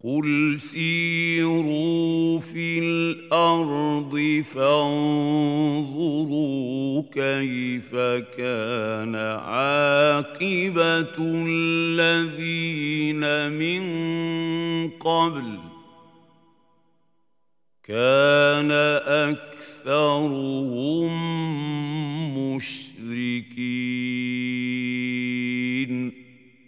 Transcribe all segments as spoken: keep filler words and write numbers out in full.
قل سيروا في الأرض فانظروا كيف كان عاقبة الذين من قبل كان أكثرهم مشركين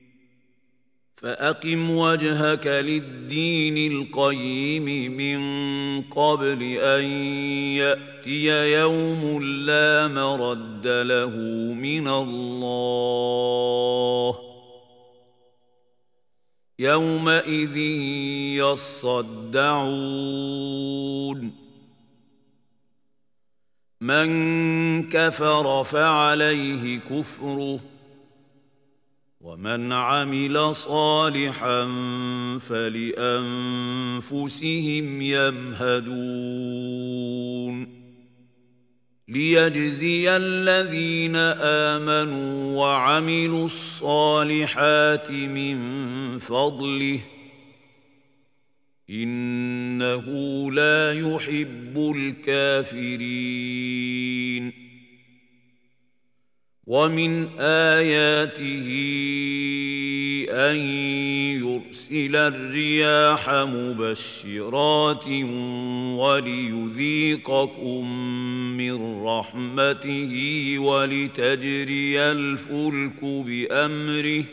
فأقم وجهك للدين القيم من قبل أن يأتي يوم لا مرد له من الله يومئذ يصدعون من كفر فعليه كفره ومن عمل صالحا فلأنفسهم يمهدون ليجزي الذين آمنوا وعملوا الصالحات من فضله إنه لا يحب الكافرين ومن آياته أن يرسل الرياح مبشرات وليذيقكم من رحمته ولتجري الفلك بأمره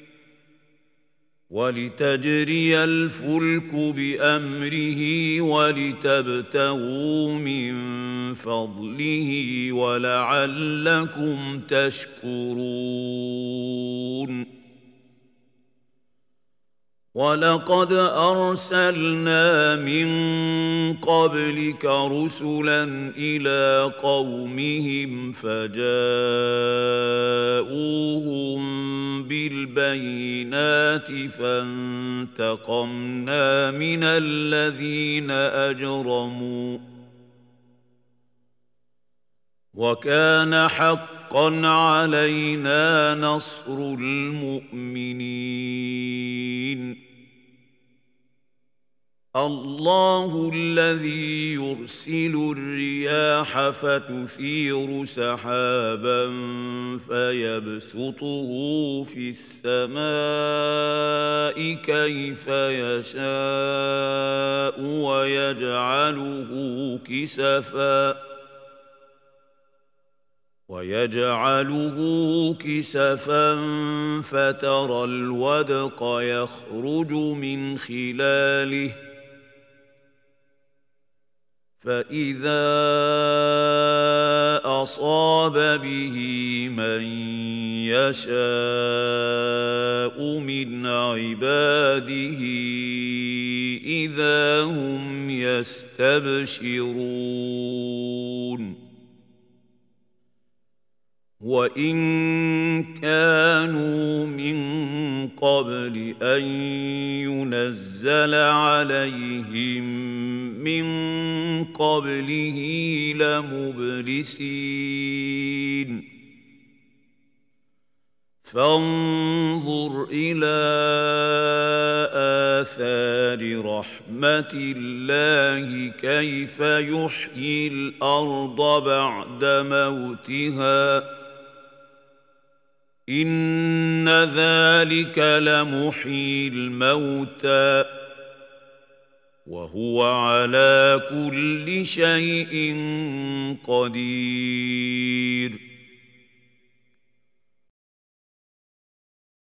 ولتجري الفلك بأمره ولتبتغوا من فضله ولعلكم تشكرون ولقد أرسلنا من قبلك رسلا إلى قومهم فجاءوهم بالبينات فانتقمنا من الذين أجرموا وكان حقا علينا نصر المؤمنين الله الذي يرسل الرياح فتثير سحابا فيبسطه في السماء كيف يشاء ويجعله كسفا ويجعله كسفا فترى الودق يخرج من خلاله فإذا أصاب به من يشاء من عباده إذا هم يستبشرون وإن كانوا من قبل أن ينزل عليهم من قبله لمبلسين فانظر إلى آثار رحمة الله كيف يحيي الأرض بعد موتها إن ذلك لمحيي الموتى وهو على كل شيء قدير